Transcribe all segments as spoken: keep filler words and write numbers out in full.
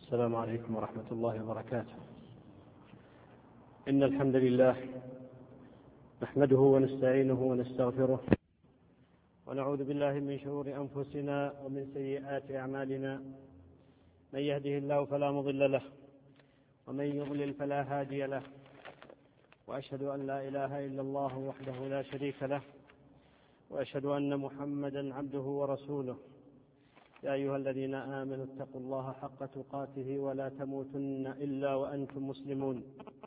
السلام عليكم ورحمة الله وبركاته. إن الحمد لله نحمده ونستعينه ونستغفره ونعوذ بالله من شرور أنفسنا ومن سيئات أعمالنا. من يهده الله فلا مضل له ومن يضلل فلا هادي له، وأشهد أن لا إله إلا الله وحده لا شريك له، وأشهد أن محمدا عبده ورسوله. يا أيها الذين آمنوا اتقوا الله حق تقاته ولا تموتن إلا وأنتم مسلمون.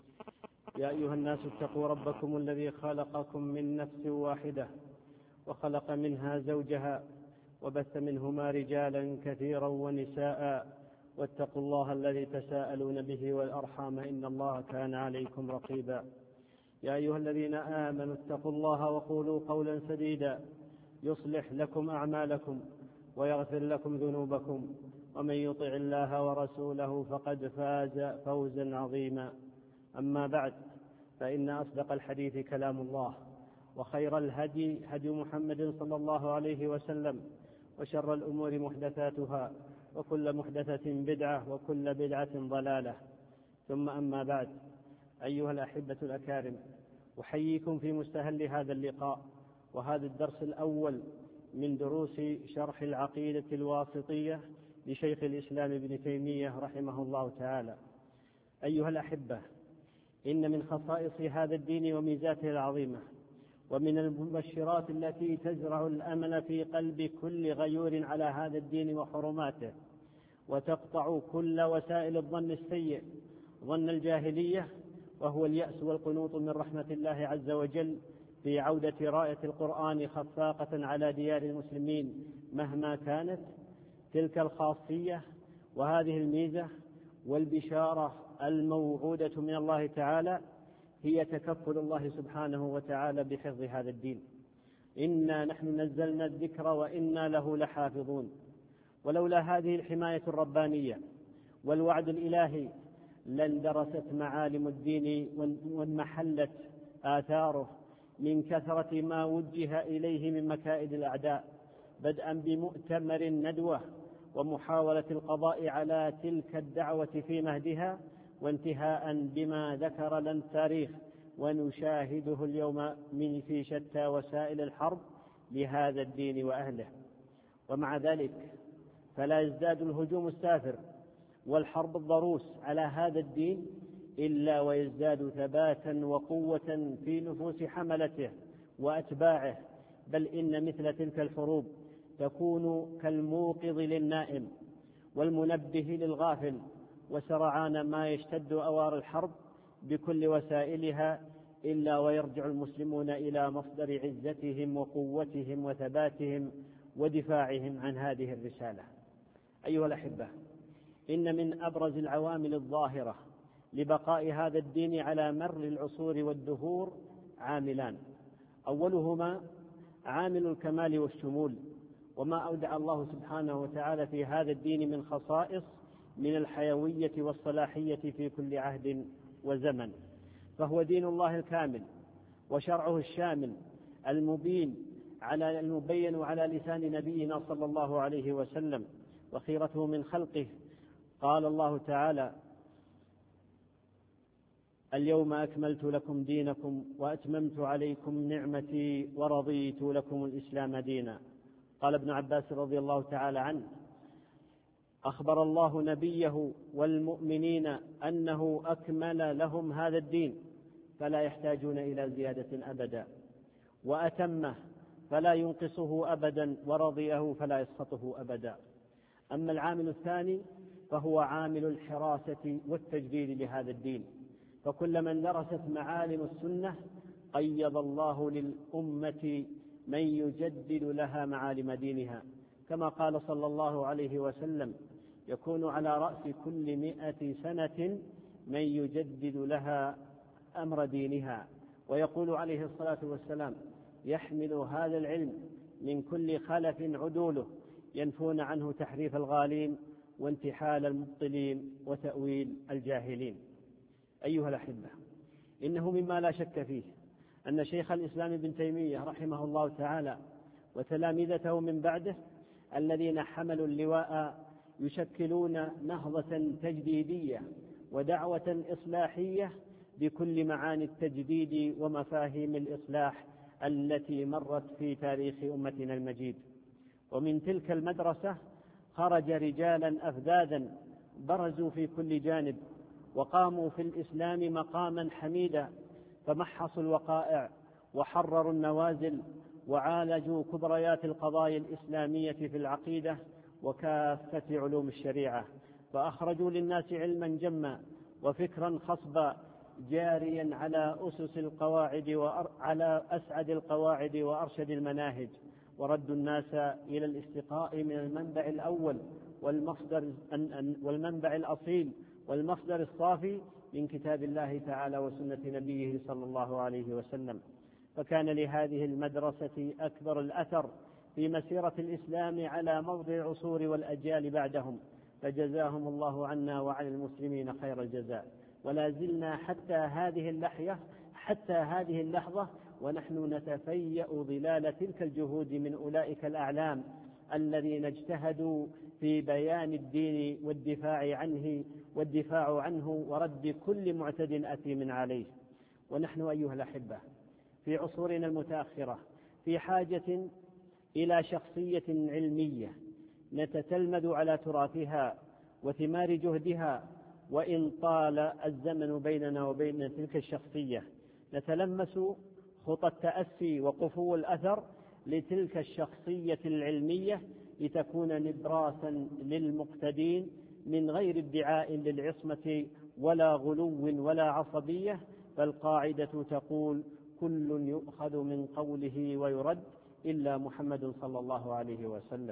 يا أيها الناس اتقوا ربكم الذي خلقكم من نفس واحدة وخلق منها زوجها وبث منهما رجالا كثيرا ونساء، واتقوا الله الذي تساءلون به والأرحام إن الله كان عليكم رقيبا. يا أيها الذين آمنوا اتقوا الله وقولوا قولا سديدا يصلح لكم أعمالكم ويغفر لكم ذنوبكم، ومن يطع الله ورسوله فقد فاز فوزا عظيما. أما بعد، فإن أصدق الحديث كلام الله، وخير الهدي هدي محمد صلى الله عليه وسلم، وشر الأمور محدثاتها، وكل محدثة بدعة، وكل بدعة ضلالة. ثم أما بعد، أيها الأحبة الأكارم، أحييكم في مستهل هذا اللقاء وهذا الدرس الأول من دروس شرح العقيدة الواسطية لشيخ الإسلام ابن تيمية رحمه الله تعالى. أيها الأحبة، إن من خصائص هذا الدين وميزاته العظيمة، ومن المبشرات التي تزرع الأمل في قلب كل غيور على هذا الدين وحرماته، وتقطع كل وسائل الظن السيء، ظن الجاهلية، وهو اليأس والقنوط من رحمة الله عز وجل في عودة راية القرآن خفاقة على ديار المسلمين مهما كانت. تلك الخاصية وهذه الميزة والبشارة الموعودة من الله تعالى هي تكفل الله سبحانه وتعالى بحفظ هذا الدين. إنا نحن نزلنا الذكر وإنا له لحافظون. ولولا هذه الحماية الربانية والوعد الإلهي لاندرست معالم الدين وانمحلت آثاره من كثرة ما وجه إليه من مكائد الأعداء، بدءا بمؤتمر الندوة ومحاولة القضاء على تلك الدعوة في مهدها، وانتهاء بما ذكر لنا التاريخ ونشاهده اليوم من في شتى وسائل الحرب لهذا الدين وأهله. ومع ذلك فلا يزداد الهجوم السافر والحرب الضروس على هذا الدين إلا ويزداد ثباتا وقوة في نفوس حملته وأتباعه، بل إن مثل تلك الحروب تكون كالموقظ للنائم والمنبه للغافل، وسرعان ما يشتد أوار الحرب بكل وسائلها إلا ويرجع المسلمون إلى مصدر عزتهم وقوتهم وثباتهم ودفاعهم عن هذه الرسالة. أيها الأحبة، إن من أبرز العوامل الظاهرة لبقاء هذا الدين على مر العصور والدهور عاملان: أولهما عامل الكمال والشمول، وما أودع الله سبحانه وتعالى في هذا الدين من خصائص من الحيوية والصلاحية في كل عهد وزمن. فهو دين الله الكامل وشرعه الشامل المبين على المبين على لسان نبينا صلى الله عليه وسلم وخيرته من خلقه. قال الله تعالى: اليوم أكملت لكم دينكم وأتممت عليكم نعمتي ورضيت لكم الإسلام دينا. قال ابن عباس رضي الله تعالى عنه: أخبر الله نبيه والمؤمنين أنه أكمل لهم هذا الدين فلا يحتاجون إلى زيادة أبدا، وأتمه فلا ينقصه أبدا، ورضيه فلا يسخطه أبدا. أما العامل الثاني فهو عامل الحراسة والتجديد لهذا الدين، فكلما درست معالم السنة قيض الله للأمة من يجدد لها معالم دينها، كما قال صلى الله عليه وسلم: يكون على رأس كل مئة سنة من يجدد لها أمر دينها. ويقول عليه الصلاة والسلام: يحمل هذا العلم من كل خلف عدوله ينفون عنه تحريف الغالين وانتحال المبطلين وتأويل الجاهلين. أيها الأحبة، إنه مما لا شك فيه أن شيخ الإسلام ابن تيمية رحمه الله تعالى وتلامذته من بعده الذين حملوا اللواء يشكلون نهضة تجديدية ودعوة إصلاحية بكل معاني التجديد ومفاهيم الإصلاح التي مرت في تاريخ أمتنا المجيد. ومن تلك المدرسة خرج رجالا أفذاذا برزوا في كل جانب وقاموا في الإسلام مقاما حميدا، فمحصوا الوقائع وحرروا النوازل وعالجوا كبريات القضايا الإسلامية في العقيدة وكافة علوم الشريعة، فأخرجوا للناس علما جما وفكرا خصبا جاريا على أسس القواعد وعلى أسعد القواعد وأرشد المناهج، وردوا الناس إلى الاستقاء من المنبع الأول والمصدر والمنبع الأصيل والمصدر الصافي من كتاب الله تعالى وسنة نبيه صلى الله عليه وسلم. فكان لهذه المدرسة أكبر الأثر في مسيرة الإسلام على موضع العصور والأجيال بعدهم، فجزاهم الله عنا وعن المسلمين خير الجزاء. ولا زلنا حتى هذه اللحظة حتى هذه اللحظة ونحن نتفيأ ظلال تلك الجهود من أولئك الأعلام الذين اجتهدوا في بيان الدين والدفاع عنه والدفاع عنه ورد كل معتد أثيم عليه. ونحن أيها الأحبة في عصورنا المتأخرة في حاجة إلى شخصية علمية نتتلمذ على تراثها وثمار جهدها، وإن طال الزمن بيننا وبين تلك الشخصية نتلمس خطى التأسي وقفو الأثر لتلك الشخصية العلمية لتكون نبراسا للمقتدين من غير ادعاء للعصمة ولا غلو ولا عصبية، فالقاعدة تقول كل يؤخذ من قوله ويرد إلا محمد صلى الله عليه وسلم.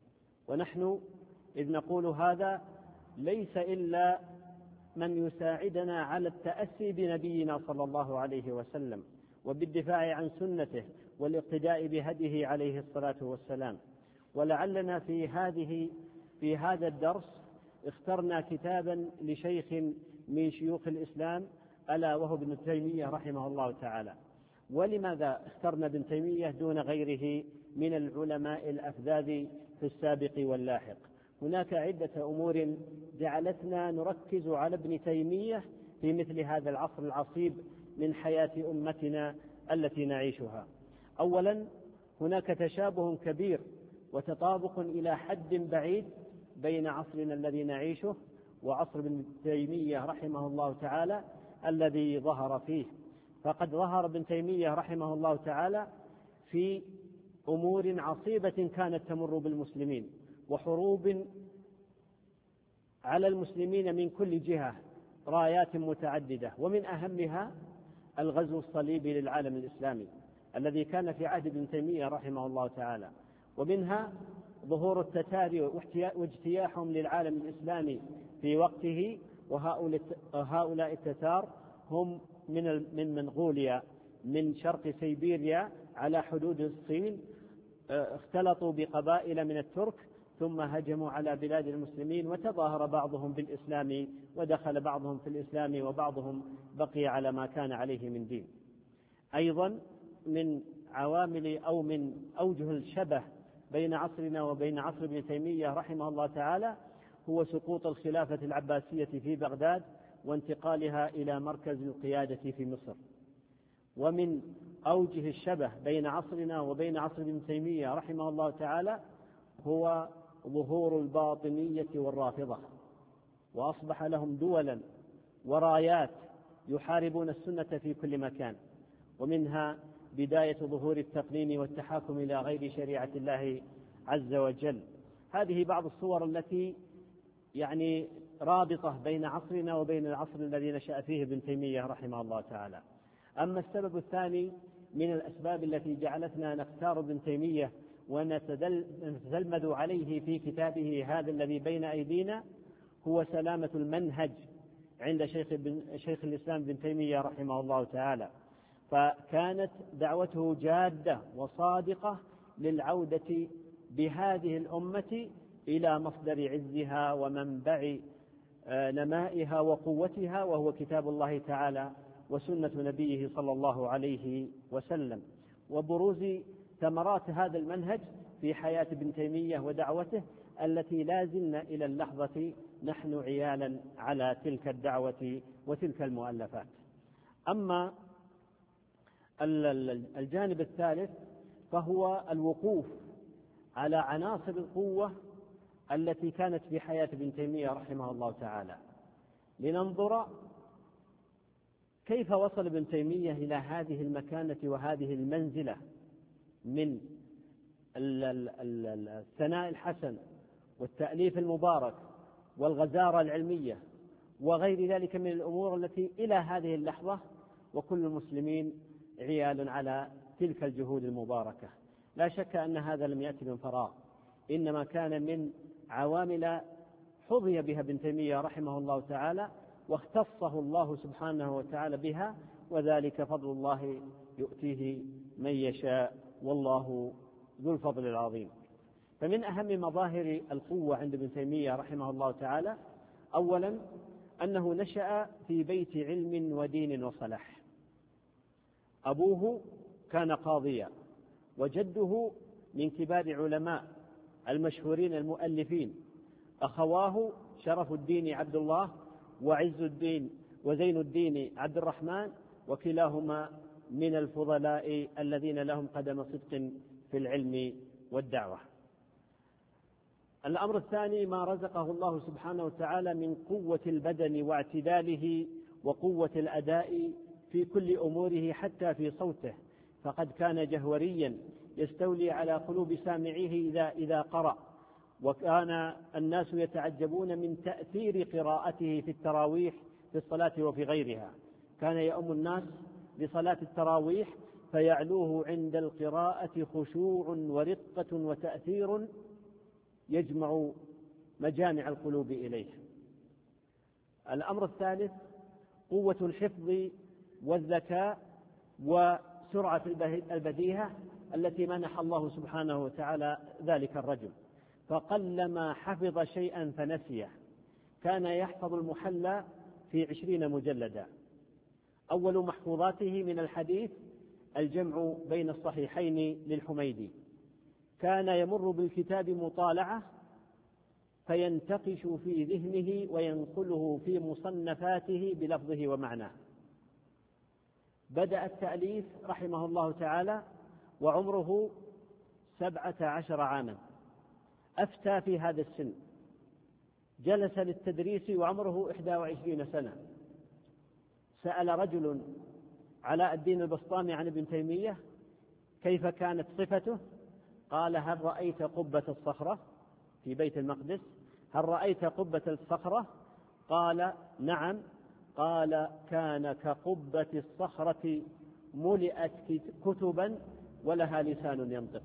ونحن إذ نقول هذا ليس إلا من يساعدنا على التأسي بنبينا صلى الله عليه وسلم وبالدفاع عن سنته والاقتداء بهديه عليه الصلاة والسلام. ولعلنا في هذه في هذا الدرس اخترنا كتابا لشيخ من شيوخ الإسلام ألا وهو ابن تيمية رحمه الله تعالى. ولماذا اخترنا ابن تيمية دون غيره من العلماء الأفذاذ في السابق واللاحق؟ هناك عدة أمور جعلتنا نركز على ابن تيمية في مثل هذا العصر العصيب من حياة أمتنا التي نعيشها. أولا، هناك تشابه كبير وتطابق إلى حد بعيد بين عصرنا الذي نعيشه وعصر ابن تيمية رحمه الله تعالى الذي ظهر فيه. فقد ظهر ابن تيمية رحمه الله تعالى في أمور عصيبة كانت تمر بالمسلمين وحروب على المسلمين من كل جهة، رايات متعددة، ومن أهمها الغزو الصليبي للعالم الإسلامي الذي كان في عهد ابن تيمية رحمه الله تعالى، ومنها ظهور التتار واجتياحهم للعالم الإسلامي في وقته. وهؤلاء التتار هم من من منغوليا من شرق سيبيريا على حدود الصين، اختلطوا بقبائل من الترك ثم هجموا على بلاد المسلمين، وتظاهر بعضهم بالإسلام ودخل بعضهم في الإسلام وبعضهم بقي على ما كان عليه من دين. أيضا من عوامل أو من أوجه الشبه بين عصرنا وبين عصر ابن تيمية رحمه الله تعالى هو سقوط الخلافة العباسية في بغداد وانتقالها إلى مركز القيادة في مصر. ومن أوجه الشبه بين عصرنا وبين عصر ابن تيمية رحمه الله تعالى هو ظهور الباطنية والرافضة، وأصبح لهم دولا ورايات يحاربون السنة في كل مكان، ومنها بداية ظهور التقنين والتحاكم إلى غير شريعة الله عز وجل. هذه بعض الصور التي يعني رابطة بين عصرنا وبين العصر الذي نشأ فيه ابن تيمية رحمه الله تعالى. أما السبب الثاني من الأسباب التي جعلتنا نختار ابن تيمية ونتلمذ عليه في كتابه هذا الذي بين أيدينا هو سلامة المنهج عند شيخ, شيخ الإسلام ابن تيمية رحمه الله تعالى. فكانت دعوته جادة وصادقة للعودة بهذه الأمة إلى مصدر عزها ومنبع نمائها وقوتها، وهو كتاب الله تعالى وسنة نبيه صلى الله عليه وسلم، وبروز ثمرات هذا المنهج في حياة ابن تيمية ودعوته التي لا زلنا إلى اللحظة نحن عيالا على تلك الدعوة وتلك المؤلفات. أما الجانب الثالث فهو الوقوف على عناصر القوة التي كانت في حياة ابن تيمية رحمه الله تعالى، لننظر كيف وصل ابن تيمية إلى هذه المكانة وهذه المنزلة من الثناء الحسن والتأليف المبارك والغزارة العلمية وغير ذلك من الأمور التي إلى هذه اللحظة وكل المسلمين عيال على تلك الجهود المباركة. لا شك أن هذا لم يأتي من فراغ، إنما كان من عوامل حظي بها ابن تيمية رحمه الله تعالى واختصه الله سبحانه وتعالى بها، وذلك فضل الله يؤتيه من يشاء والله ذو الفضل العظيم. فمن أهم مظاهر القوة عند ابن تيمية رحمه الله تعالى أولا أنه نشأ في بيت علم ودين وصلاح. أبوه كان قاضيا، وجده من كبار علماء المشهورين المؤلفين، أخواه شرف الدين عبد الله وعز الدين وزين الدين عبد الرحمن، وكلاهما من الفضلاء الذين لهم قدم صدق في العلم والدعوة. الأمر الثاني ما رزقه الله سبحانه وتعالى من قوة البدن واعتداله وقوة الأداء في كل أموره حتى في صوته، فقد كان جهوريا يستولي على قلوب سامعيه إذا, إذا قرأ، وكان الناس يتعجبون من تأثير قراءته في التراويح في الصلاة وفي غيرها. كان يؤم الناس لصلاة التراويح فيعلوه عند القراءة خشوع ورقة وتأثير يجمع مجامع القلوب إليه. الأمر الثالث قوة الحفظ والذكاء وسرعة البديهة التي منح الله سبحانه وتعالى ذلك الرجل، فقلما حفظ شيئا فنسيه. كان يحفظ المحلى في عشرين مجلدا. أول محفوظاته من الحديث الجمع بين الصحيحين للحميدي. كان يمر بالكتاب مطالعة فينتقش في ذهنه وينقله في مصنفاته بلفظه ومعناه. بدأ التأليف رحمه الله تعالى وعمره سبعة عشر عاما، أفتى في هذا السن، جلس للتدريس وعمره إحدى وعشرين سنة. سأل رجل علاء الدين البسطامي عن ابن تيمية كيف كانت صفته؟ قال: هل رأيت قبة الصخرة في بيت المقدس؟ هل رأيت قبة الصخرة؟ قال: نعم. قال: كان كقبة الصخرة ملئت كتبا ولها لسان ينطق.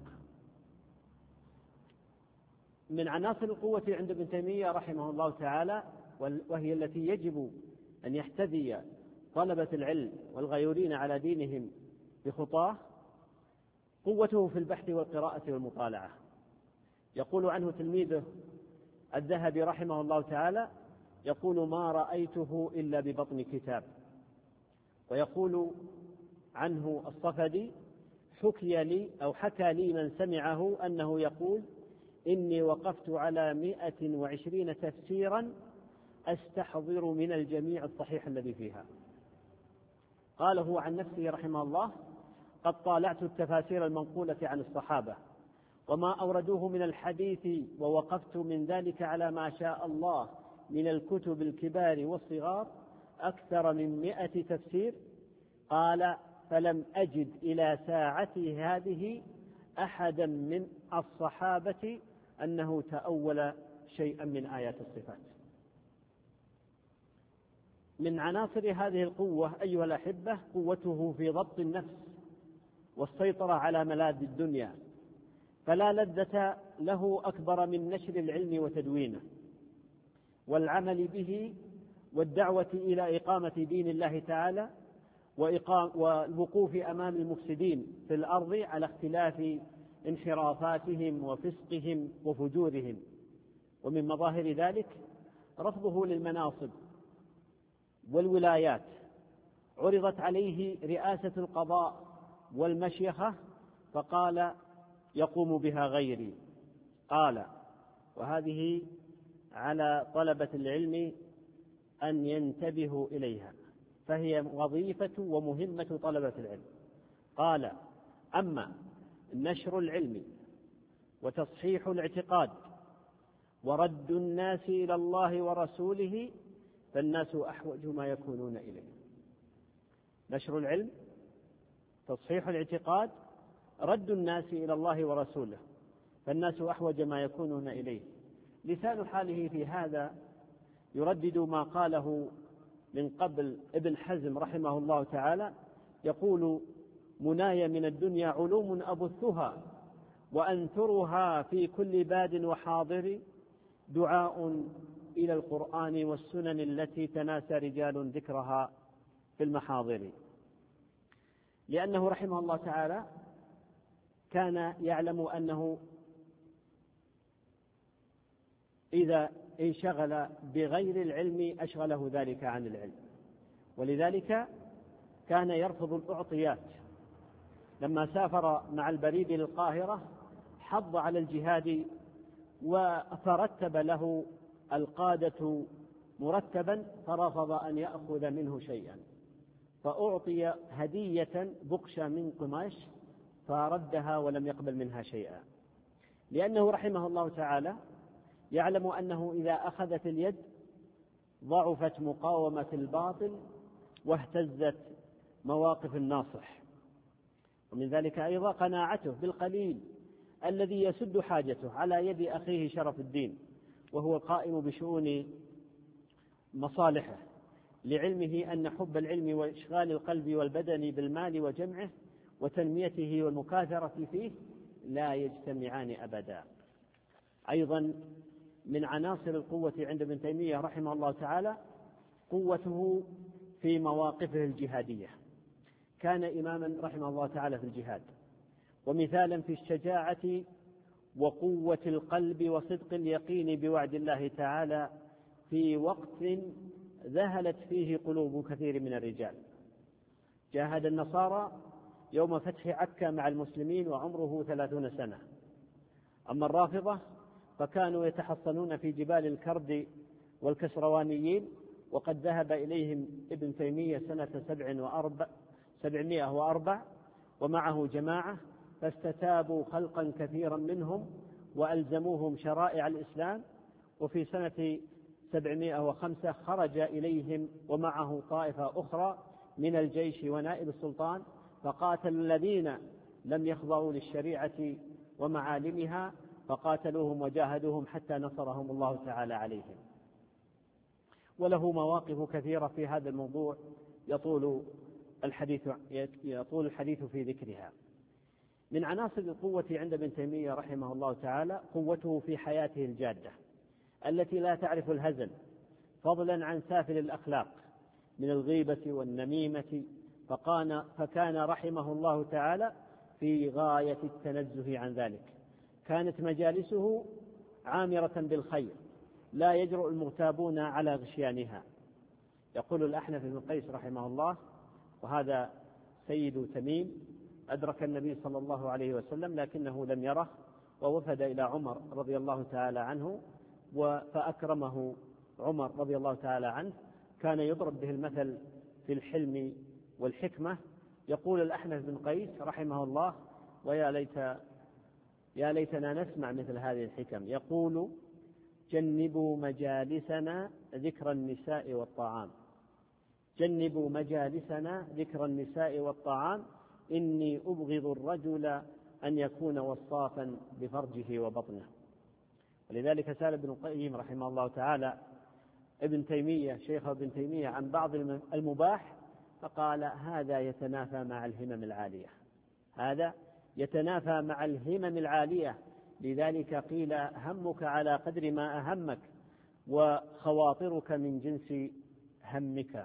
من عناصر القوة عند ابن تيمية رحمه الله تعالى، وهي التي يجب أن يحتذي طلبة العلم والغيورين على دينهم بخطاه، قوته في البحث والقراءة والمطالعة. يقول عنه تلميذه الذهبي رحمه الله تعالى، يقول: ما رأيته إلا ببطن كتاب. ويقول عنه الصفدي: حكي لي أو حكى لي من سمعه أنه يقول: إني وقفت على مئة وعشرين تفسيرا أستحضر من الجميع الصحيح الذي فيها. قال هو عن نفسه رحمه الله: قد طالعت التفاسير المنقولة عن الصحابة وما أوردوه من الحديث، ووقفت من ذلك على ما شاء الله من الكتب الكبار والصغار أكثر من مئة تفسير. قال: فلم أجد إلى ساعتي هذه أحدا من الصحابة أنه تأول شيئا من آيات الصفات. من عناصر هذه القوة أيها الأحبة قوته في ضبط النفس والسيطرة على ملاذ الدنيا، فلا لذة له أكبر من نشر العلم وتدوينه والعمل به والدعوة إلى إقامة دين الله تعالى والوقوف أمام المفسدين في الأرض على اختلاف انحرافاتهم وفسقهم وفجورهم. ومن مظاهر ذلك رفضه للمناصب والولايات. عرضت عليه رئاسة القضاء والمشيخة فقال: يقوم بها غيري. قال: وهذه على طلبة العلم أن ينتبهوا إليها، فهي وظيفة ومهمة طلبة العلم. قال: أما نشر العلم وتصحيح الاعتقاد ورد الناس إلى الله ورسوله فالناس أحوج ما يكونون إليه. نشر العلم، تصحيح الاعتقاد، رد الناس إلى الله ورسوله فالناس أحوج ما يكونون إليه. لسان حاله في هذا يردد ما قاله من قبل ابن حزم رحمه الله تعالى، يقول: مناي من الدنيا علوم أبثها وأنثرها في كل باد وحاضر، دعاء إلى القرآن والسنن التي تناسى رجال ذكرها في المحاضر. لأنه رحمه الله تعالى كان يعلم أنه إذا انشغل بغير العلم أشغله ذلك عن العلم، ولذلك كان يرفض الأعطيات. لما سافر مع البريد للقاهرة حض على الجهاد وترتب له القادة مرتبا فرفض أن يأخذ منه شيئا، فأعطي هدية بقشة من قماش فردها ولم يقبل منها شيئا، لأنه رحمه الله تعالى يعلم أنه إذا أخذت اليد ضعفت مقاومة الباطل واهتزت مواقف الناصح. ومن ذلك أيضا قناعته بالقليل الذي يسد حاجته على يد أخيه شرف الدين وهو القائم بشؤون مصالحه، لعلمه أن حب العلم وإشغال القلب والبدن بالمال وجمعه وتنميته والمكاثرة فيه لا يجتمعان أبدا. أيضا من عناصر القوة عند ابن تيمية رحمه الله تعالى قوته في مواقفه الجهادية. كان إماما رحمه الله تعالى في الجهاد، ومثالا في الشجاعة وقوة القلب وصدق اليقين بوعد الله تعالى في وقت ذهلت فيه قلوب كثير من الرجال. جاهد النصارى يوم فتح عكا مع المسلمين وعمره ثلاثون سنة. أما الرافضة فكانوا يتحصنون في جبال الكرد والكسروانيين، وقد ذهب إليهم ابن تيمية سنة سبع وأربع سبعمائة وأربع ومعه جماعة، فاستتابوا خلقا كثيرا منهم وألزموهم شرائع الإسلام. وفي سنة سبعمائة وخمسة خرج إليهم ومعه طائفة أخرى من الجيش ونائب السلطان، فقاتلوا الذين لم يخضعوا للشريعة ومعالمها فقاتلوهم وجاهدوهم حتى نصرهم الله تعالى عليهم. وله مواقف كثيرة في هذا الموضوع يطول الحديث يطول الحديث في ذكرها. من عناصر القوة عند ابن تيمية رحمه الله تعالى قوته في حياته الجادة التي لا تعرف الهزل، فضلا عن سافل الأخلاق من الغيبة والنميمة، فكان, فكان رحمه الله تعالى في غاية التنزه عن ذلك. كانت مجالسه عامرة بالخير لا يجرؤ المغتابون على غشيانها. يقول الأحنف بن قيس رحمه الله، وهذا سيد تميم أدرك النبي صلى الله عليه وسلم لكنه لم يره، ووفد إلى عمر رضي الله تعالى عنه فأكرمه عمر رضي الله تعالى عنه، كان يضرب به المثل في الحلم والحكمة. يقول الأحنف بن قيس رحمه الله: ويا ليت يا ليتنا نسمع مثل هذه الحكم. يقول: جنبوا مجالسنا ذكر النساء والطعام جنبوا مجالسنا ذكر النساء والطعام إني أبغض الرجل أن يكون وصافا بفرجه وبطنه. ولذلك سأل ابن القيم رحمه الله تعالى ابن تيمية شيخ ابن تيمية عن بعض المباح فقال: هذا يتنافى مع الهمم العالية هذا يتنافى مع الهمم العالية لذلك قيل: همك على قدر ما أهمك وخواطرك من جنس همك.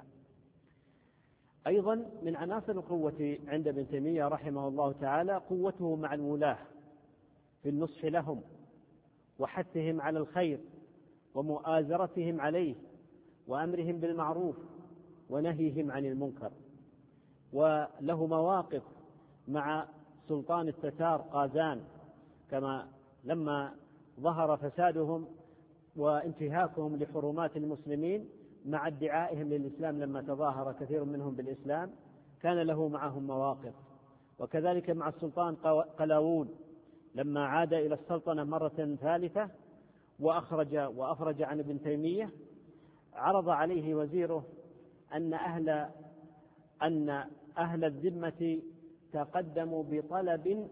أيضا من عناصر القوة عند ابن تيمية رحمه الله تعالى قوته مع الولاة في النصح لهم وحثهم على الخير ومؤازرتهم عليه وأمرهم بالمعروف ونهيهم عن المنكر. وله مواقف مع سلطان التتار قازان كما لما ظهر فسادهم وانتهاكهم لحرمات المسلمين مع ادعائهم للإسلام، لما تظاهر كثير منهم بالإسلام كان له معهم مواقف. وكذلك مع السلطان قلاوون لما عاد إلى السلطنة مرة ثالثة وأخرج وأفرج عن ابن تيمية، عرض عليه وزيره أن أهل أن أهل الذمة تقدموا بطلب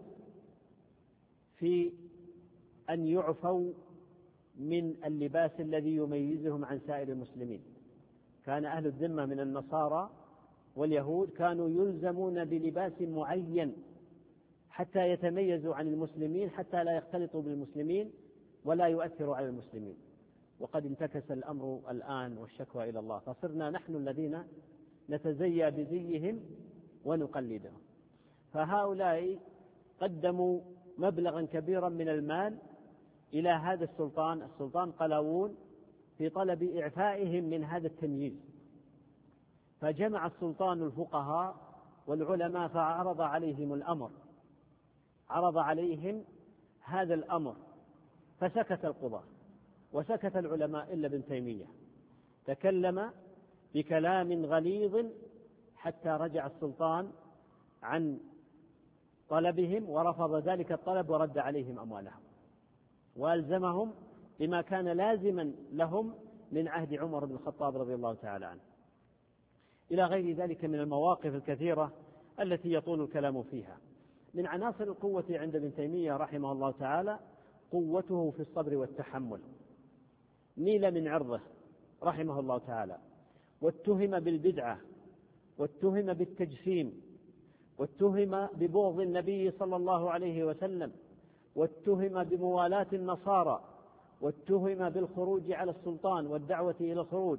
في أن يعفوا من اللباس الذي يميزهم عن سائر المسلمين. كان أهل الذمة من النصارى واليهود كانوا يلزمون بلباس معين حتى يتميزوا عن المسلمين، حتى لا يختلطوا بالمسلمين ولا يؤثروا على المسلمين. وقد انتكس الأمر الآن والشكوى إلى الله، فصرنا نحن الذين نتزيى بزيهم ونقلدهم. فهؤلاء قدموا مبلغا كبيرا من المال إلى هذا السلطان السلطان قلاوون في طلب إعفائهم من هذا التمييز. فجمع السلطان الفقهاء والعلماء فعرض عليهم الأمر عرض عليهم هذا الأمر، فسكت القضاة وسكت العلماء إلا ابن تيمية، تكلم بكلام غليظ حتى رجع السلطان عن طلبهم ورفض ذلك الطلب ورد عليهم أموالهم، وألزمهم بما كان لازما لهم من عهد عمر بن الخطاب رضي الله تعالى عنه، إلى غير ذلك من المواقف الكثيرة التي يطول الكلام فيها. من عناصر القوة عند ابن تيمية رحمه الله تعالى قوته في الصبر والتحمل. نيل من عرضه رحمه الله تعالى، واتهم بالبدعة، واتهم بالتجسيم، واتهم ببغض النبي صلى الله عليه وسلم، واتهم بموالاة النصارى، واتهم بالخروج على السلطان والدعوة إلى الخروج،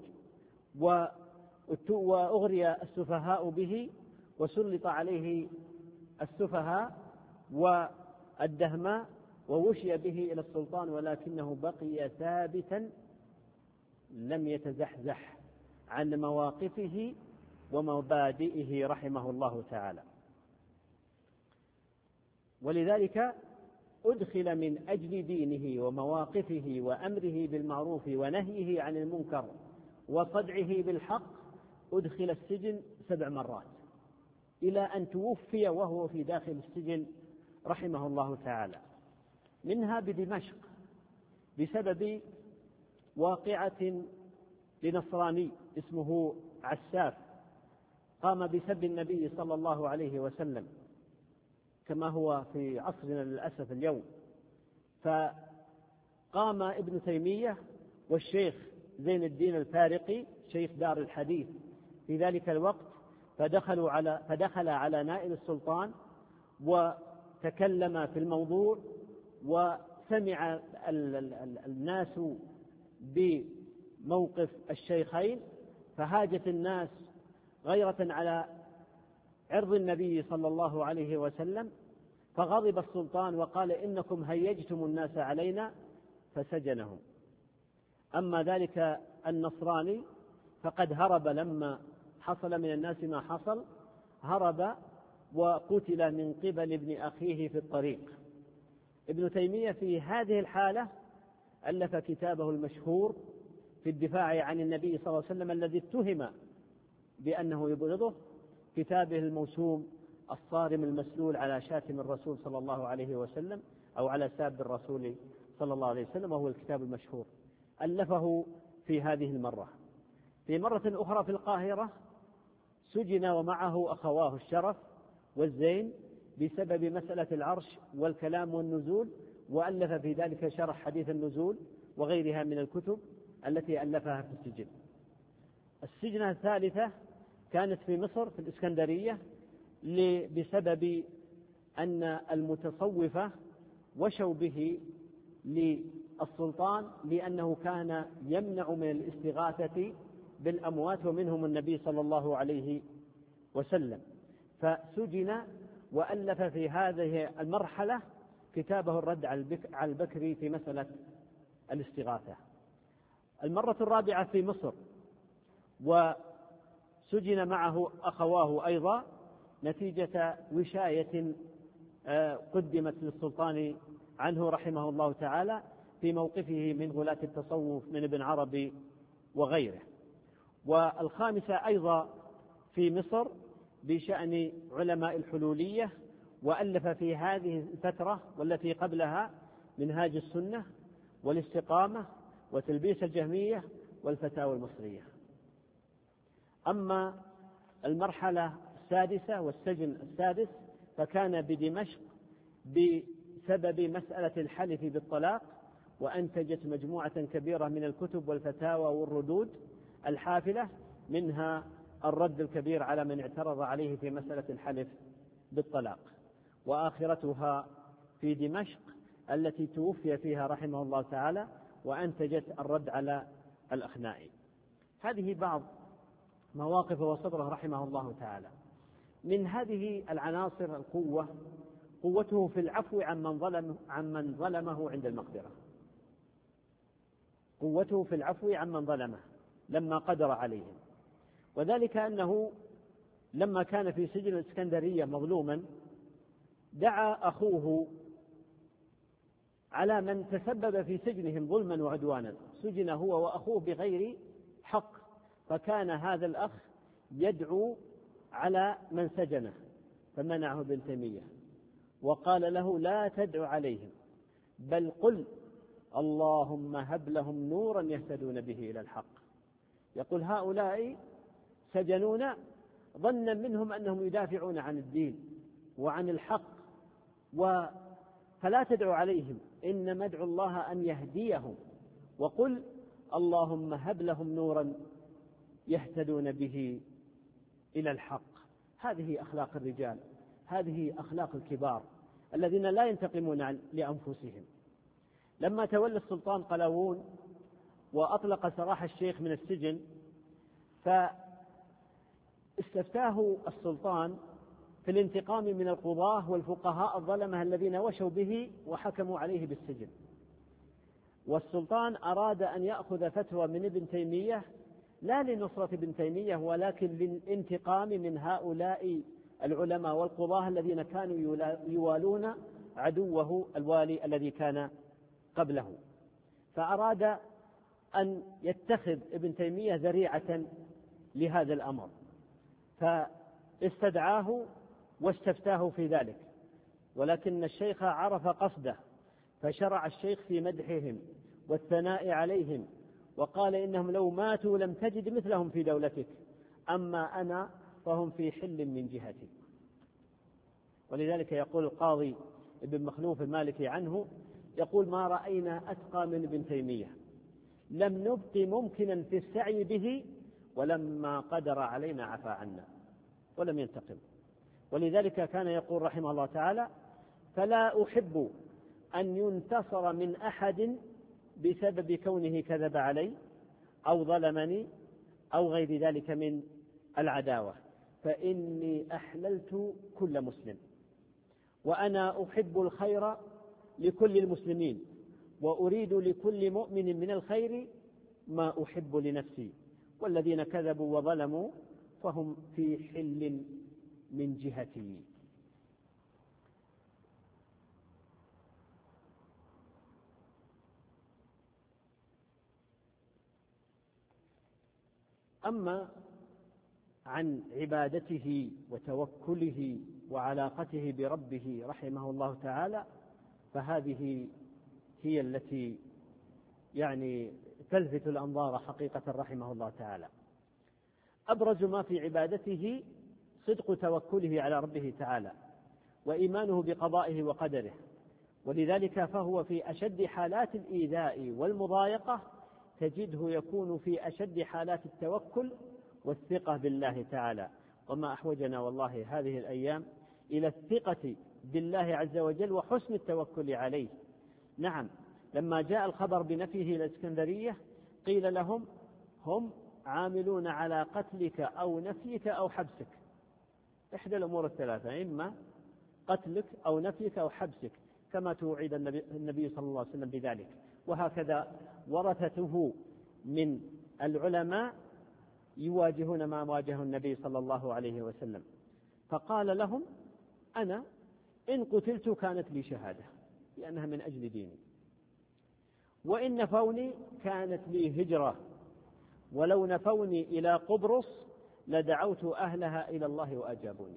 وأغري السفهاء به وسلط عليه السفهاء والدهماء ووشي به إلى السلطان، ولكنه بقي ثابتا لم يتزحزح عن مواقفه ومبادئه رحمه الله تعالى. ولذلك أدخل من أجل دينه ومواقفه وأمره بالمعروف ونهيه عن المنكر وصدعه بالحق، أدخل السجن سبع مرات إلى أن توفي وهو في داخل السجن رحمه الله تعالى. منها بدمشق بسبب واقعة لنصراني اسمه عساف قام بسب النبي صلى الله عليه وسلم كما هو في عصرنا للأسف اليوم. فقام ابن تيمية والشيخ زين الدين الفارقي شيخ دار الحديث في ذلك الوقت، فدخلوا على فدخل على نائب السلطان وتكلم في الموضوع، وسمع الناس بموقف الشيخين، فهاجت الناس غيرة على عرض النبي صلى الله عليه وسلم، فغضب السلطان وقال إنكم هيجتم الناس علينا، فسجنهم. أما ذلك النصراني فقد هرب لما حصل من الناس ما حصل، هرب وقتل من قبل ابن أخيه في الطريق. ابن تيمية في هذه الحالة ألف كتابه المشهور في الدفاع عن النبي صلى الله عليه وسلم الذي اتهم بأنه يبغضه، كتابه الموسوم الصارم المسلول على شاتم الرسول صلى الله عليه وسلم أو على ساب الرسول صلى الله عليه وسلم، وهو الكتاب المشهور. ألفه في هذه المرة. في مرة أخرى في القاهرة سجن ومعه أخواه الشرف والزين بسبب مسألة العرش والكلام والنزول، وألف في ذلك شرح حديث النزول وغيرها من الكتب التي ألفها في السجن. السجنة الثالثة كانت في مصر في الإسكندرية بسبب أن المتصوفة وشوا به للسلطان لأنه كان يمنع من الاستغاثة بالأموات ومنهم النبي صلى الله عليه وسلم، فسجن وألف في هذه المرحلة كتابه الرد على البكري في مسألة الاستغاثة. المرة الرابعة في مصر وسجن معه أخواه أيضا نتيجة وشاية قدمت للسلطان عنه رحمه الله تعالى في موقفه من غلاة التصوف من ابن عربي وغيره. والخامسة أيضا في مصر بشأن علماء الحلولية، وألف في هذه الفترة والتي قبلها منهاج السنة والاستقامة وتلبيس الجهمية والفتاوى المصرية. أما المرحلة السادسة والسجن السادس فكان بدمشق بسبب مسألة الحلف بالطلاق، وأنتجت مجموعة كبيرة من الكتب والفتاوى والردود الحافلة، منها الرد الكبير على من اعترض عليه في مسألة الحلف بالطلاق، وآخرتها في دمشق التي توفي فيها رحمه الله تعالى، وأنتجت الرد على الأخنائي. هذه بعض مواقف وصدره رحمه الله تعالى. من هذه العناصر القوة قوته في العفو عمن ظلم عمن ظلمه عند المقدرة، قوته في العفو عمن ظلمه لما قدر عليهم، وذلك أنه لما كان في سجن الإسكندرية مظلوما دعا أخوه على من تسبب في سجنهم ظلما وعدوانا، سجن هو وأخوه بغير حق، فكان هذا الأخ يدعو على من سجنه، فمنعه ابن تيمية وقال له لا تدعو عليهم، بل قل اللهم هب لهم نورا يهتدون به إلى الحق. يقول هؤلاء سجنونا ظنا منهم أنهم يدافعون عن الدين وعن الحق، فلا تدعو عليهم، إنما ادعو الله أن يهديهم، وقل اللهم هب لهم نورا يهتدون به إلى الحق. هذه أخلاق الرجال، هذه أخلاق الكبار الذين لا ينتقمون لأنفسهم. لما تولى السلطان قلاوون وأطلق سراح الشيخ من السجن، فاستفتاه السلطان في الانتقام من القضاة والفقهاء الظلمة الذين وشوا به وحكموا عليه بالسجن، والسلطان أراد أن يأخذ فتوى من ابن تيمية لا لنصرة ابن تيمية ولكن للانتقام من هؤلاء العلماء والقضاة الذين كانوا يوالون عدوه الوالي الذي كان قبله، فأراد أن يتخذ ابن تيمية ذريعة لهذا الأمر، فاستدعاه واستفتاه في ذلك، ولكن الشيخ عرف قصده، فشرع الشيخ في مدحهم والثناء عليهم، وقال إنهم لو ماتوا لم تجد مثلهم في دولتك، أما أنا فهم في حل من جهتي. ولذلك يقول القاضي ابن مخلوف المالكي عنه، يقول ما رأينا أتقى من ابن تيمية، لم نبق ممكنا في السعي به، ولما قدر علينا عفا عنا ولم ينتقم. ولذلك كان يقول رحمه الله تعالى فلا أحب أن ينتصر من أحد بسبب كونه كذب علي أو ظلمني أو غير ذلك من العداوة، فإني أحللت كل مسلم، وأنا أحب الخير لكل المسلمين، وأريد لكل مؤمن من الخير ما أحب لنفسي، والذين كذبوا وظلموا فهم في حل من جهتي. أما عن عبادته وتوكله وعلاقته بربه رحمه الله تعالى، فهذه هي التي يعني تلفت الأنظار حقيقة رحمه الله تعالى. أبرز ما في عبادته صدق توكله على ربه تعالى وإيمانه بقضائه وقدره، ولذلك فهو في أشد حالات الإيذاء والمضايقة تجده يكون في أشد حالات التوكل والثقة بالله تعالى. وما أحوجنا والله هذه الأيام إلى الثقة بالله عز وجل وحسن التوكل عليه. نعم، لما جاء الخبر بنفيه إلى الإسكندرية قيل لهم هم عاملون على قتلك أو نفيك أو حبسك، إحدى الأمور الثلاثة، إما قتلك أو نفيك أو حبسك، كما توعد النبي, النبي صلى الله عليه وسلم بذلك. وهكذا ورثته من العلماء يواجهون ما واجه النبي صلى الله عليه وسلم، فقال لهم أنا إن قتلت كانت لي شهادة، لأنها من أجل ديني. وإن نفوني كانت لي هجرة، ولو نفوني إلى قبرص لدعوت أهلها إلى الله وأجابوني.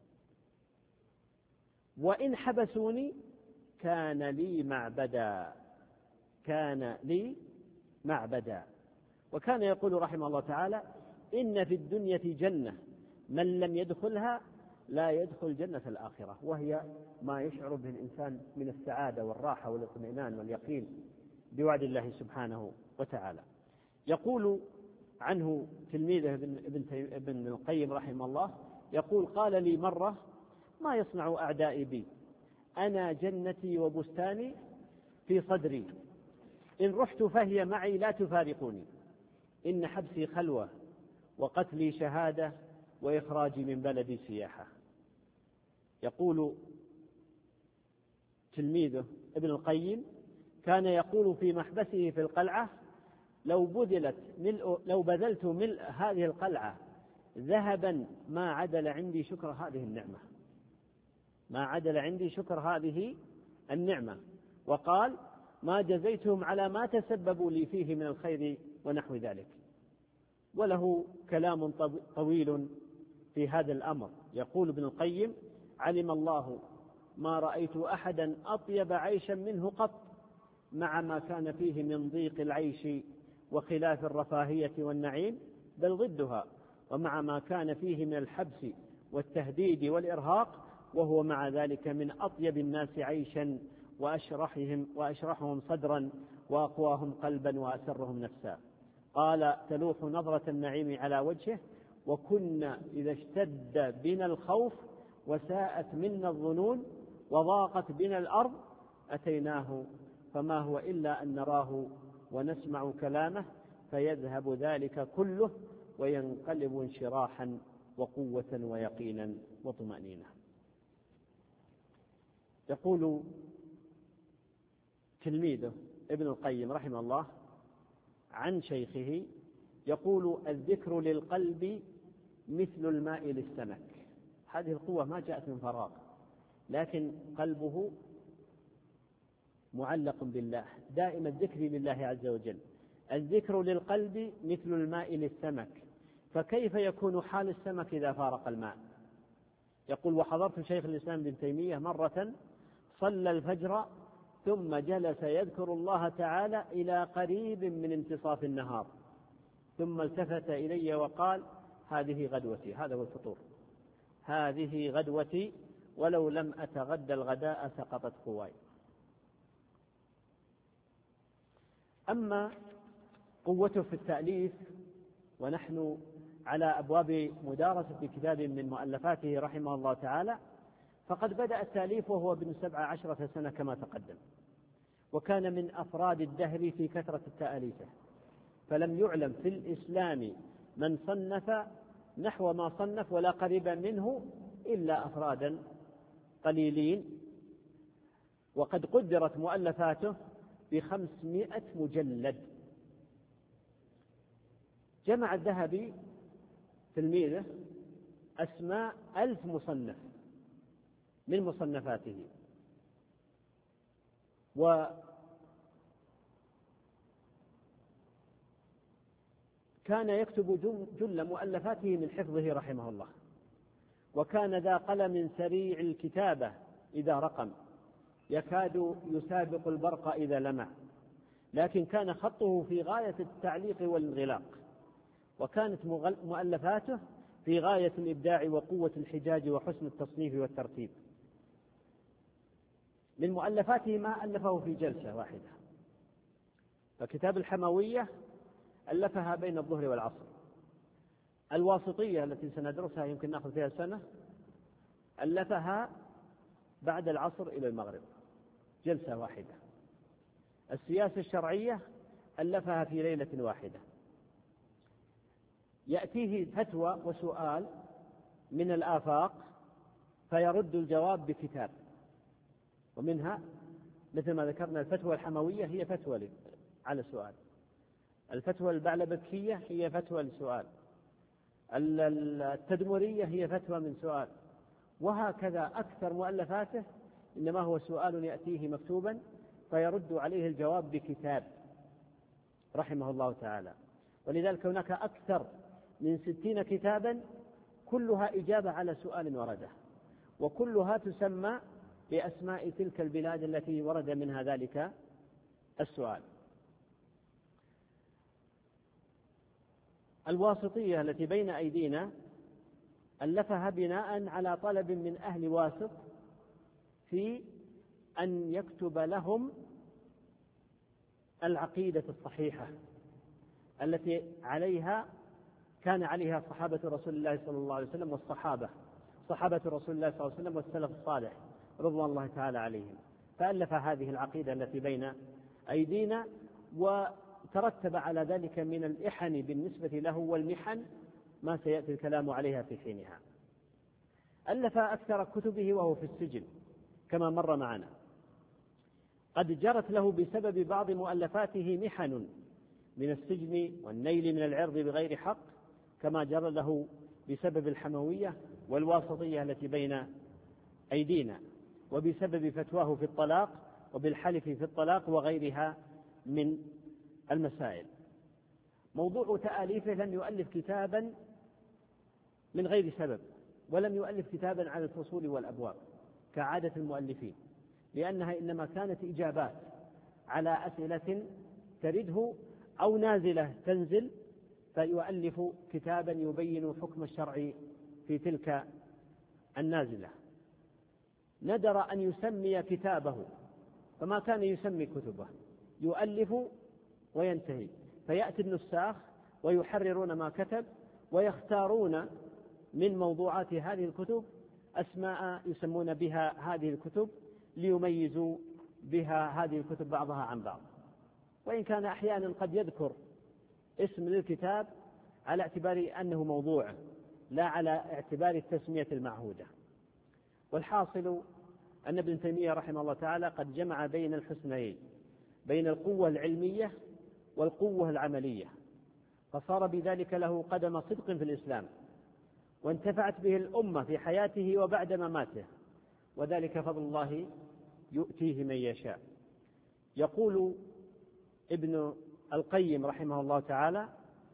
وإن حبسوني كان لي معبدا كان لي معبدا. وكان يقول رحمه الله تعالى: إن في الدنيا جنة من لم يدخلها لا يدخل جنة الآخرة، وهي ما يشعر به الإنسان من السعادة والراحة والاطمئنان واليقين بوعد الله سبحانه وتعالى. يقول عنه تلميذه ابن القيم رحمه الله، يقول: قال لي مرة: ما يصنع أعدائي بي؟ أنا جنتي وبستاني في صدري، إن رحت فهي معي لا تفارقني، إن حبسي خلوة وقتلي شهادة وإخراجي من بلدي سياحة. يقول تلميذه ابن القيم: كان يقول في محبسه في القلعة: لو بذلت ملء لو بذلت ملء هذه القلعة ذهبا ما عدل عندي شكر هذه النعمة ما عدل عندي شكر هذه النعمة. وقال: ما جزيتهم على ما تسببوا لي فيه من الخير ونحو ذلك. وله كلام طويل في هذا الأمر. يقول ابن القيم: علم الله ما رأيت أحدا أطيب عيشا منه قط، مع ما كان فيه من ضيق العيش وخلاف الرفاهية والنعيم، بل ضدها، ومع ما كان فيه من الحبس والتهديد والإرهاق، وهو مع ذلك من أطيب الناس عيشا وأشرحهم, وأشرحهم صدرا وأقواهم قلبا وأسرهم نفسا. قال: تلوح نظرة النعيم على وجهه، وكنا إذا اشتد بنا الخوف وساءت منا الظنون وضاقت بنا الأرض أتيناه، فما هو إلا أن نراه ونسمع كلامه، فيذهب ذلك كله وينقلب انشراحا وقوة ويقينا وطمأنينة. يقول تلميذه ابن القيم رحمه الله عن شيخه، يقول: الذكر للقلب مثل الماء للسمك. هذه القوة ما جاءت من فراغ، لكن قلبه معلق بالله، دائما الذكر لله عز وجل. الذكر للقلب مثل الماء للسمك، فكيف يكون حال السمك إذا فارق الماء؟ يقول: وحضرت شيخ الإسلام ابن تيمية مرة صلى الفجر ثم جلس يذكر الله تعالى إلى قريب من انتصاف النهار، ثم التفت إلي وقال: هذه غدوتي، هذا هو الفطور، هذه غدوتي، ولو لم أتغدى الغداء سقطت قواي. أما قوته في التأليف، ونحن على أبواب مدارسة كتاب من مؤلفاته رحمه الله تعالى، فقد بدأ التأليف وهو ابن سبع عشرة سنة كما تقدم، وكان من أفراد الدهر في كثرة التأليفه، فلم يعلم في الإسلام من صنف نحو ما صنف ولا قريبا منه إلا أفرادا قليلين. وقد قدرت مؤلفاته بخمسمائة مجلد. جمع الذهبي تلميذه أسماء ألف مصنف من مصنفاته، وكان يكتب جل مؤلفاته من حفظه رحمه الله، وكان ذا قلم سريع الكتابة إذا رقم، يكاد يسابق البرق إذا لمع، لكن كان خطه في غاية التعليق والانغلاق، وكانت مؤلفاته في غاية الإبداع وقوة الحجاج وحسن التصنيف والترتيب. من مؤلفاته ما ألفه في جلسة واحدة، فكتاب الحموية ألفها بين الظهر والعصر، الواسطية التي سندرسها يمكن نأخذ فيها سنة ألفها بعد العصر إلى المغرب، جلسة واحدة. السياسة الشرعية ألفها في ليلة واحدة. يأتيه فتوى وسؤال من الآفاق فيرد الجواب بكتاب، ومنها مثل ما ذكرنا الفتوى الحموية هي فتوى على سؤال، الفتوى البعلبكية هي فتوى لسؤال، التدمرية هي فتوى من سؤال، وهكذا أكثر مؤلفاته إنما هو سؤال يأتيه مكتوبا فيرد عليه الجواب بكتاب رحمه الله تعالى. ولذلك هناك أكثر من ستين كتابا كلها إجابة على سؤال ورده، وكلها تسمى بأسماء تلك البلاد التي ورد منها ذلك السؤال. الواسطية التي بين أيدينا ألفها بناء على طلب من أهل واسط في أن يكتب لهم العقيدة الصحيحة التي عليها كان عليها صحابة رسول الله صلى الله عليه وسلم والصحابة صحابة رسول الله صلى الله عليه وسلم والسلف الصالح رضوان الله تعالى عليهم. فألف هذه العقيدة التي بين أيدينا، وترتب على ذلك من الإحن بالنسبة له والمحن ما سيأتي الكلام عليها في حينها. ألف أكثر كتبه وهو في السجن كما مر معنا. قد جرت له بسبب بعض مؤلفاته محن من السجن والنيل من العرض بغير حق، كما جرى له بسبب الحموية والواسطية التي بين أيدينا، وبسبب فتواه في الطلاق وبالحلف في الطلاق وغيرها من المسائل. موضوع تآليفه لم يؤلف كتابا من غير سبب، ولم يؤلف كتابا عن الفصول والأبواب كعادة المؤلفين، لأنها إنما كانت إجابات على أسئلة ترده أو نازلة تنزل، فيؤلف كتابا يبين حكم الشرع في تلك النازلة. ندر أن يسمي كتابه، فما كان يسمي كتبه، يؤلف وينتهي، فيأتي النساخ ويحررون ما كتب ويختارون من موضوعات هذه الكتب أسماء يسمون بها هذه الكتب ليميزوا بها هذه الكتب بعضها عن بعض، وإن كان أحيانا قد يذكر اسم للكتاب على اعتبار أنه موضوع لا على اعتبار التسمية المعهودة. والحاصل أن ابن تيمية رحمه الله تعالى قد جمع بين الحسنيين، بين القوة العلمية والقوة العملية، فصار بذلك له قدم صدق في الإسلام، وانتفعت به الأمة في حياته وبعد مماته، وذلك فضل الله يؤتيه من يشاء. يقول ابن القيم رحمه الله تعالى: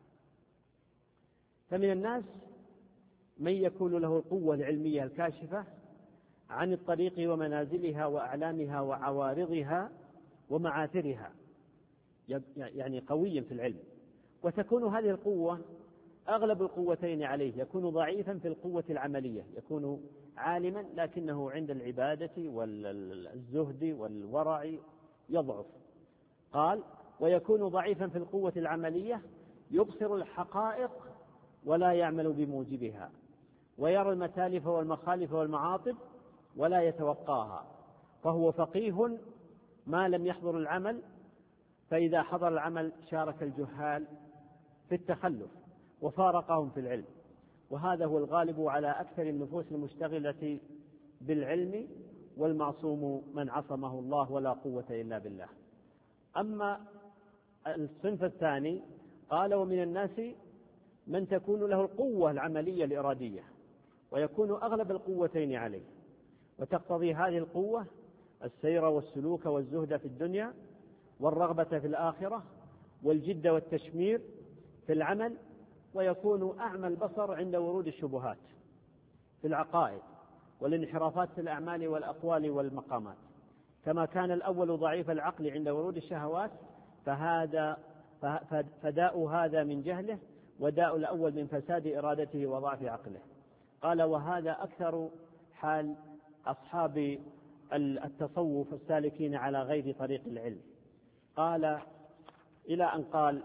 فمن الناس من يكون له القوة العلمية الكاشفة عن الطريق ومنازلها وأعلامها وعوارضها ومعاثرها، يعني قوي في العلم، وتكون هذه القوة أغلب القوتين عليه، يكون ضعيفا في القوة العملية، يكون عالما لكنه عند العبادة والزهد والورع يضعف. قال: ويكون ضعيفا في القوة العملية، يبصر الحقائق ولا يعمل بموجبها، ويرى المتالف والمخالف والمعاطب ولا يتوقاها، فهو فقيه ما لم يحضر العمل، فإذا حضر العمل شارك الجهال في التخلف وفارقهم في العلم. وهذا هو الغالب على أكثر النفوس المشتغلة بالعلم، والمعصوم من عصمه الله ولا قوة إلا بالله. أما الصنف الثاني قال: ومن الناس من تكون له القوة العملية الإرادية، ويكون أغلب القوتين عليه، وتقتضي هذه القوة السير والسلوك والزهد في الدنيا والرغبة في الآخرة والجد والتشمير في العمل، ويكون أعمى البصر عند ورود الشبهات في العقائد والانحرافات في الأعمال والأقوال والمقامات، كما كان الأول ضعيف العقل عند ورود الشهوات، فهذا فداء هذا من جهله، وداء الأول من فساد إرادته وضعف عقله. قال: وهذا أكثر حال أصحاب التصوف السالكين على غير طريق العلم. قال إلى أن قال: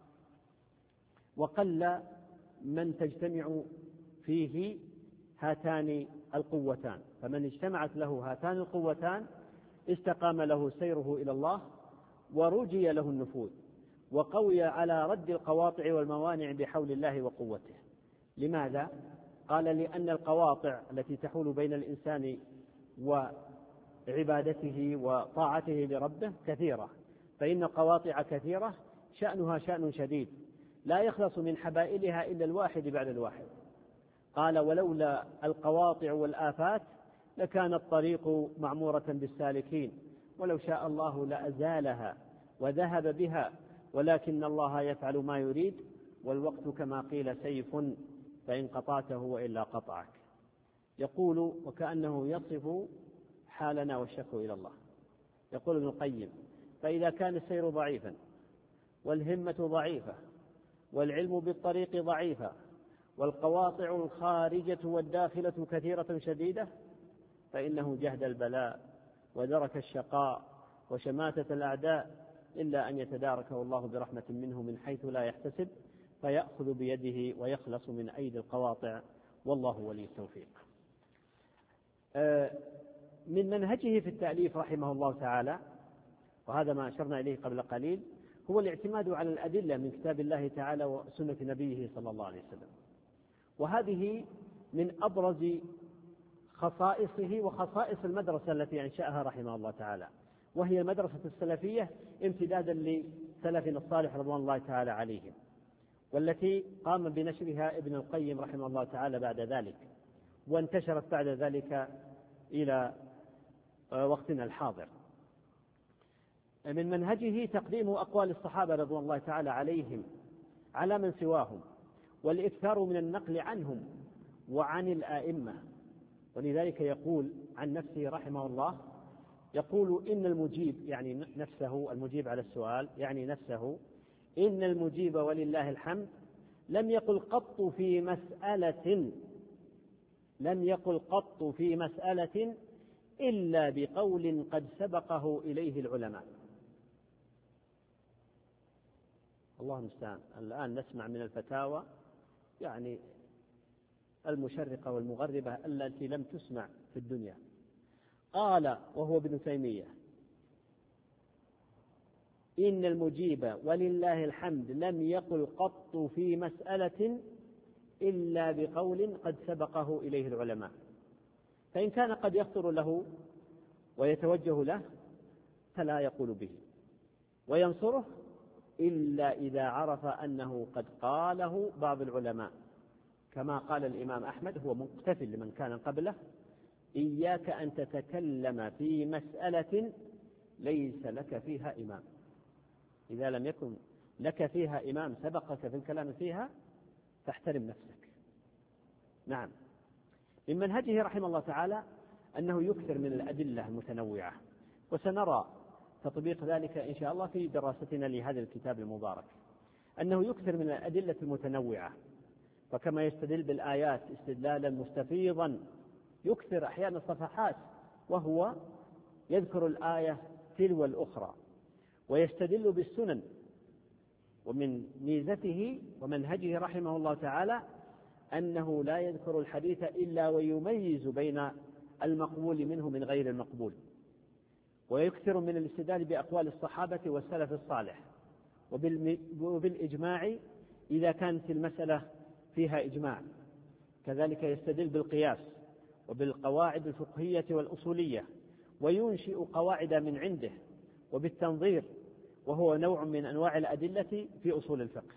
وقل من تجتمع فيه هاتان القوتان، فمن اجتمعت له هاتان القوتان استقام له سيره إلى الله، ورجي له النفوذ، وقوي على رد القواطع والموانع بحول الله وقوته. لماذا؟ قال: لأن القواطع التي تحول بين الإنسان وعبادته وطاعته لربه كثيرة، فإن قواطع كثيرة شأنها شأن شديد لا يخلص من حبائلها إلا الواحد بعد الواحد. قال: ولولا القواطع والآفات لكان الطريق معمورة بالسالكين، ولو شاء الله لأزالها وذهب بها، ولكن الله يفعل ما يريد، والوقت كما قيل سيف فإن قطعته وإلا قطعك. يقول وكأنه يصف حالنا والشكو إلى الله. يقول ابن القيم: فإذا كان السير ضعيفا والهمة ضعيفة والعلم بالطريق ضعيفة والقواطع الخارجة والداخلة كثيرة شديدة، فإنه جهد البلاء ودرك الشقاء وشماتة الأعداء، إلا أن يتداركه الله برحمة منه من حيث لا يحتسب، فيأخذ بيده ويخلص من أيدي القواطع، والله ولي التوفيق. من منهجه في التأليف رحمه الله تعالى، وهذا ما أشرنا إليه قبل قليل، هو الاعتماد على الأدلة من كتاب الله تعالى وسنة نبيه صلى الله عليه وسلم، وهذه من أبرز خصائصه وخصائص المدرسة التي أنشأها رحمه الله تعالى، وهي المدرسة السلفية امتدادا لسلفنا الصالح رضوان الله تعالى عليهم، والتي قام بنشرها ابن القيم رحمه الله تعالى بعد ذلك، وانتشرت بعد ذلك إلى وقتنا الحاضر. من منهجه تقديم أقوال الصحابة رضوان الله تعالى عليهم على من سواهم، والإكثار من النقل عنهم وعن الآئمة. ولذلك يقول عن نفسه رحمه الله، يقول: إن المجيب، يعني نفسه، المجيب على السؤال يعني نفسه، إن المجيب ولله الحمد لم يقل قط في مسألة لم يقل قط في مسألة إلا بقول قد سبقه إليه العلماء. الله المستعان. الآن نسمع من الفتاوى يعني المشرقة والمغربة التي لم تسمع في الدنيا. قال وهو ابن تيمية: إن المجيب ولله الحمد لم يقل قط في مسألة إلا بقول قد سبقه إليه العلماء. فإن كان قد يخطر له ويتوجه له فلا يقول به، وينصره إلا إذا عرف أنه قد قاله بعض العلماء، كما قال الإمام أحمد، هو مقتفل لمن كان قبله: إياك أن تتكلم في مسألة ليس لك فيها إمام. إذا لم يكن لك فيها إمام سبقك في الكلام فيها فاحترم نفسك. نعم. من منهجه رحمه الله تعالى أنه يكثر من الأدلة المتنوعة، وسنرى تطبيق ذلك إن شاء الله في دراستنا لهذا الكتاب المبارك، أنه يكثر من الأدلة المتنوعة، فكما يستدل بالآيات استدلالا مستفيضا يكثر أحيانا صفحات وهو يذكر الآية تلو الأخرى، ويستدل بالسنن. ومن ميزته ومنهجه رحمه الله تعالى أنه لا يذكر الحديث إلا ويميز بين المقبول منه من غير المقبول، ويكثر من الاستدلال بأقوال الصحابة والسلف الصالح، وبالإجماع إذا كانت المسألة فيها إجماع. كذلك يستدل بالقياس وبالقواعد الفقهية والأصولية، وينشئ قواعد من عنده، وبالتنظير، وهو نوع من أنواع الأدلة في أصول الفقه.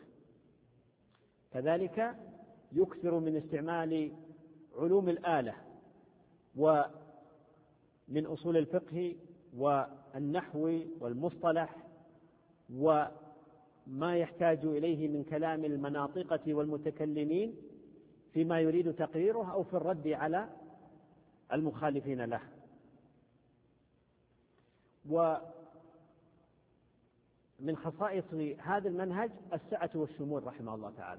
كذلك يكثر من استعمال علوم الآلة ومن أصول الفقه والنحو والمصطلح وما يحتاج إليه من كلام المناطقة والمتكلمين فيما يريد تقريره أو في الرد على المخالفين له. ومن خصائص هذا المنهج السعة والشمول رحمه الله تعالى.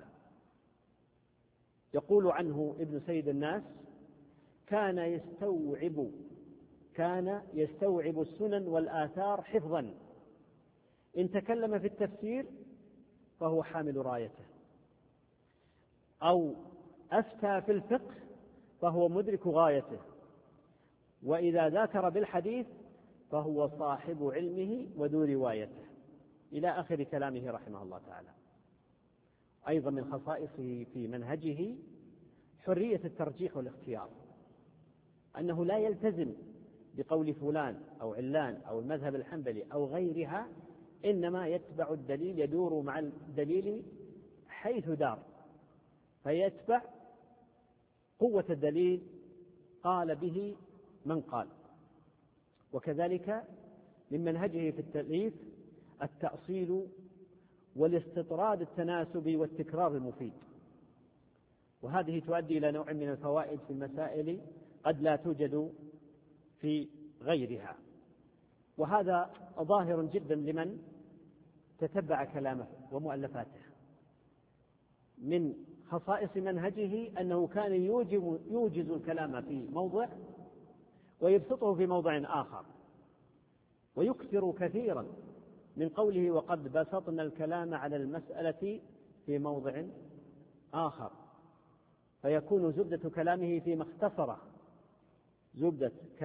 يقول عنه ابن سيد الناس: كان يستوعب كان يستوعب السنن والآثار حفظا، إن تكلم في التفسير فهو حامل رايته، أو أفتى في الفقه فهو مدرك غايته، وإذا ذاكر بالحديث فهو صاحب علمه وذو روايته، إلى آخر كلامه رحمه الله تعالى. أيضا من خصائصه في منهجه حرية الترجيح والاختيار، أنه لا يلتزم بقول فلان أو علان أو المذهب الحنبلي أو غيرها، إنما يتبع الدليل، يدور مع الدليل حيث دار، فيتبع قوة الدليل قال به من قال. وكذلك من منهجه في التأليف التأصيل والاستطراد التناسبي والتكرار المفيد، وهذه تؤدي إلى نوع من الفوائد في المسائل قد لا توجد في غيرها، وهذا ظاهر جدا لمن تتبع كلامه ومؤلفاته. من خصائص منهجه أنه كان يوجز الكلام في موضع ويبسطه في موضع آخر، ويكثر كثيرا من قوله وقد بسطنا الكلام على المسألة في موضع آخر، فيكون زبدة كلامه فيما اختصر زبدة